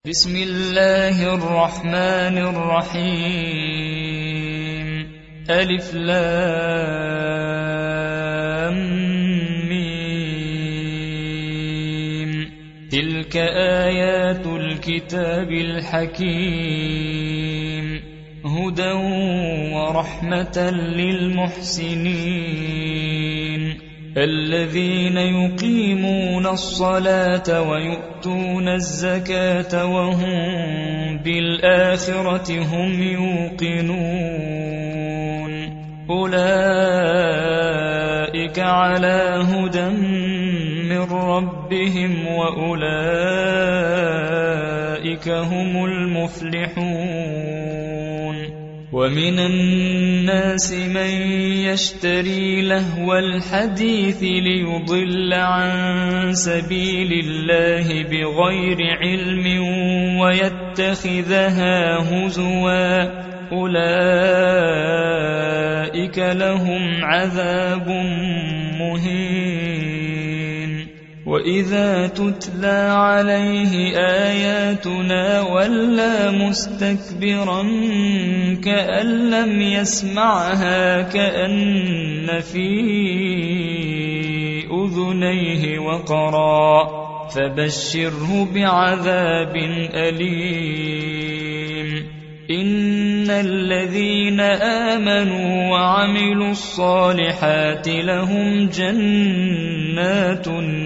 بسم الله الرحمن الرحيم ألف لام ميم تلك آيات الكتاب الحكيم هدى ورحمة للمحسنين الذين يقيمون الصلاة ويؤتون الزكاة وهم بالآخرة هم يوقنون أولئك على هدى من ربهم وأولئك هم المفلحون ومن الناس من يشتري لهو الحديث ليضل عن سبيل الله بغير علم ويتخذها هزوا أولئك لهم عذاب مهين وإذا تتلى عليه آياتنا ولى مستكبرا كأن لم يسمعها كأن في أذنيه وقرا فبشره بعذاب أليم إن الذين آمنوا وعملوا الصالحات لهم جنات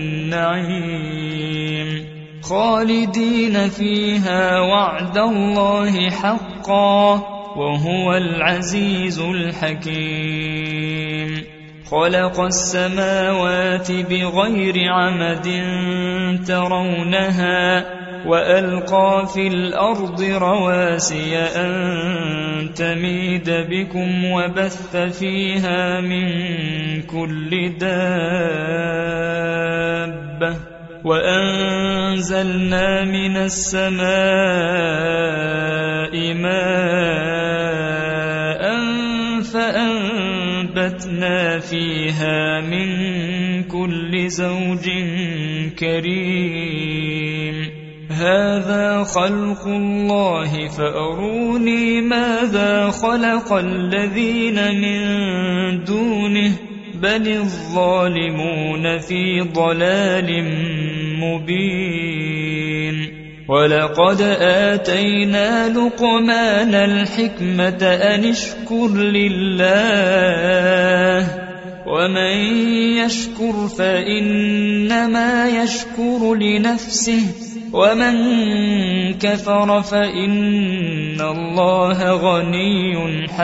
النعيم خالدين فيها وعد الله حقا وهو العزيز الحكيم خلق السماوات بغير عمد ترونها وألقى في الأرض رواسي أن تميد بكم وبث فيها من كل دابة وأنزلنا من السماء ماء فأنبتنا فيها من كل زوج كريم هذا خلق الله فأروني ماذا خلق الذين من دونه بل الظالمون في ضلال مبين ولقد آتينا لقمان الحكمة أن اشكر لله ومن يشكر فإنما يشكر لنفسه ومن كفر فإن الله غني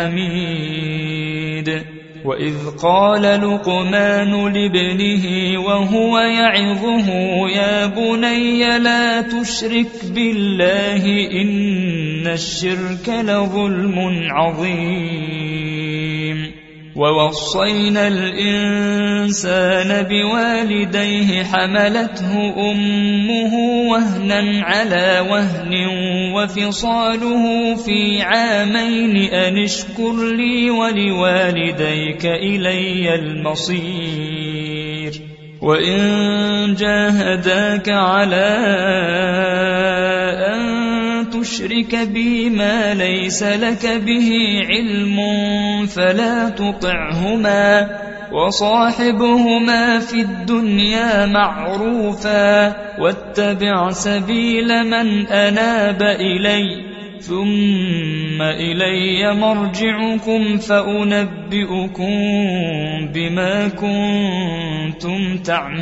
حميد وإذ قال لقمان لابنه وهو يعظه يا بني لا تشرك بالله إن الشرك لظلم عظيم ووصينا الإنسان بوالديه حملته أمه وهنا على وهن وفصاله في عامين أن اشكر لي ولوالديك إلي المصير وإن جاهداك على أن تشرك بي ما ليس لك به علم فلا تطعهما وصاحبهما في الدنيا معروفا واتبع سبيل من أناب إلي ثم إلي مرجعكم فأنبئكم بما كنتم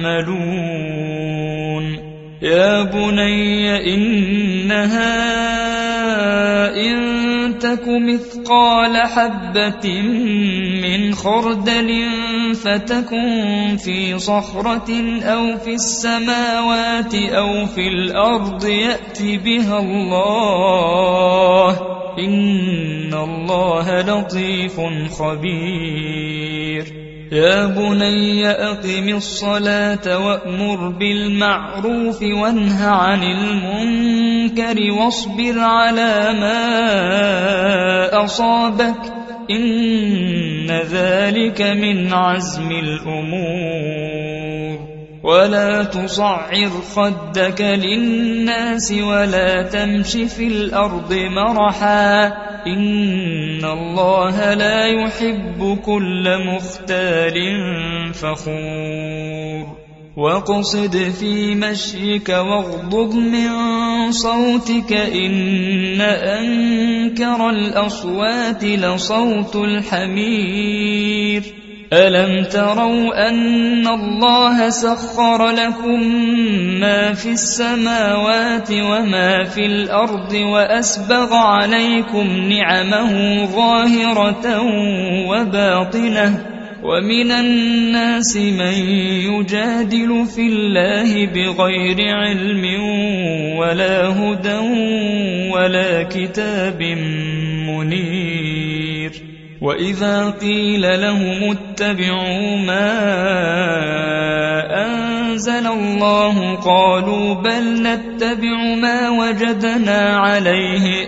تعملون يا بني إنها إن تك مثقال حبة من خردل فتكن في صخرة أو في السماوات أو في الأرض يأت بها الله إن الله لطيف خبير يا بني أقم الصلاة وأمر بالمعروف وانه عن المنكر واصبر على ما أصابك إن ذلك من عزم الأمور ولا تصعر خدك للناس ولا تمش في الأرض مرحا إن الله لا يحب كل مختال فخور واقصد في مشيك واغضض من صوتك إن أنكر الأصوات لصوت الحمير ألم تروا أن الله سخر لكم ما في السماوات وما في الأرض وأسبغ عليكم نعمه ظاهرة وباطنة ومن الناس من يجادل في الله بغير علم ولا هدى ولا كتاب منير وإذا قيل لهم اتبعوا ما أنزل الله قالوا بل نتبع ما وجدنا عليه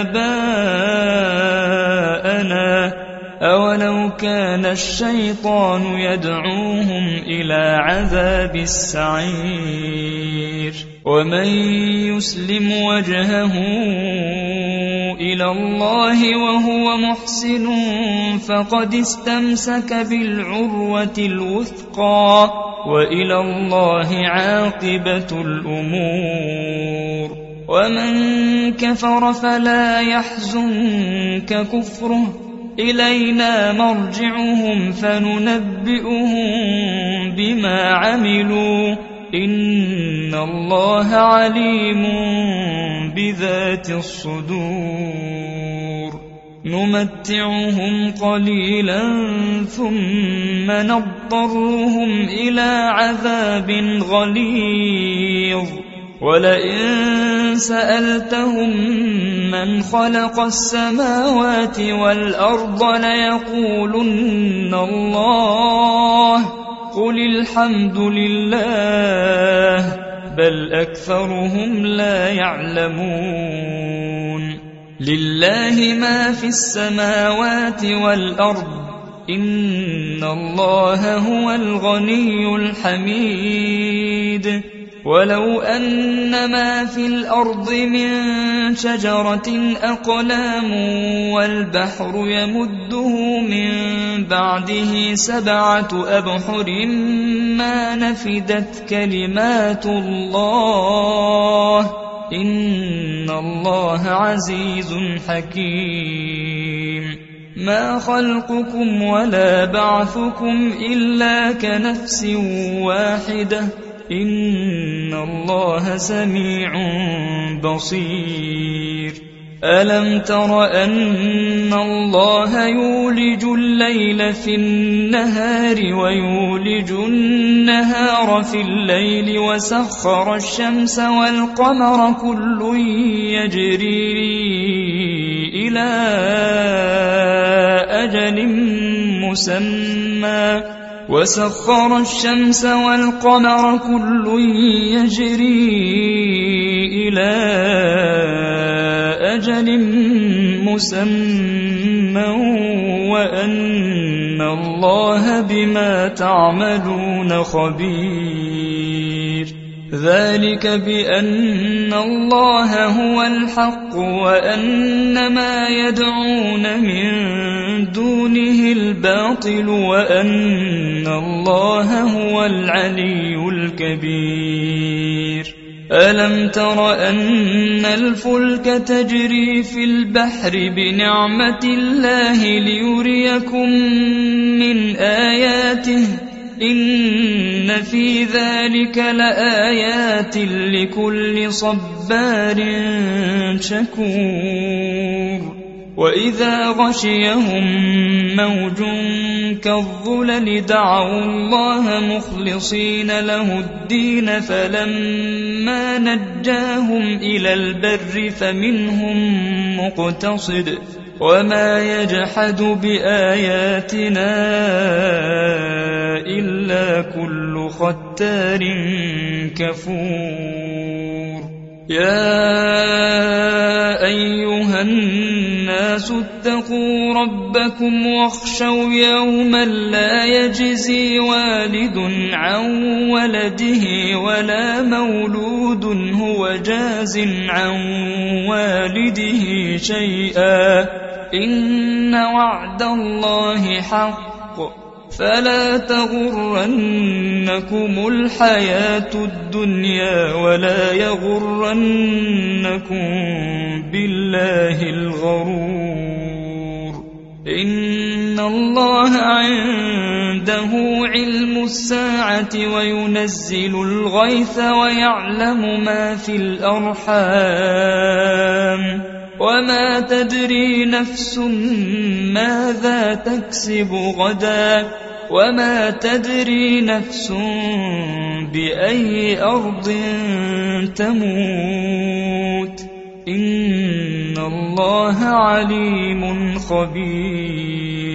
آباءنا أولو كان الشيطان يدعوهم إلى عذاب السعير ومن يسلم وجهه إلى الله وهو محسن فقد استمسك بالعروة الوثقى وإلى الله عاقبة الأمور ومن كفر فلا يحزنك كفره إلينا مرجعهم فننبئهم بما عملوا إن الله عليم بذات الصدور نمتعهم قليلا ثم نضطرهم إلى عذاب غليظ ولئن سألتهم من خلق السماوات والأرض ليقولن الله قل الحمد لله بل أكثرهم لا يعلمون لله ما في السماوات والأرض إن الله هو الغني الحميد ولو أن ما في الأرض من شجرة أقلام والبحر يمده من بعده 7 أبحر ما نفدت كلمات الله إن الله عزيز حكيم ما خلقكم ولا بعثكم إلا كنفس واحدة إن الله سميع بصير ألم تر أن الله يولج الليل في النهار ويولج النهار في الليل وسخر الشمس والقمر كل يجري إلى أجل مسمى وسخر الشمس والقمر كل يجري إلى أجل مسمى وأن الله بما تعملون خبير ذلك بأن الله هو الحق وأن ما يدعون من دونه الباطل وأن الله هو العلي الكبير ألم تر أن الفلك تجري في البحر بنعمة الله ليريكم من آياته إن في ذلك لآيات لكل صبار شكور وإذا غشيهم موج كالظلل دعوا الله مخلصين له الدين فلما نجاهم إلى البر فمنهم مقتصد وما يجحد بآياتنا إلا كل ختار كفور يا أيها الناس اتقوا ربكم واخشوا يوما لا يجزي والد عن ولده ولا مولود هو جاز عن والده شيئا إن وعد الله حق فلا تغرنكم الحياة الدنيا ولا يغرنكم بالله الغرور إن الله عنده علم الساعة وينزل الغيث ويعلم ما في الأرحام وما تدري نفس ماذا تكسب غدا وما تدري نفس بأي أرض تموت إن الله عليم خبير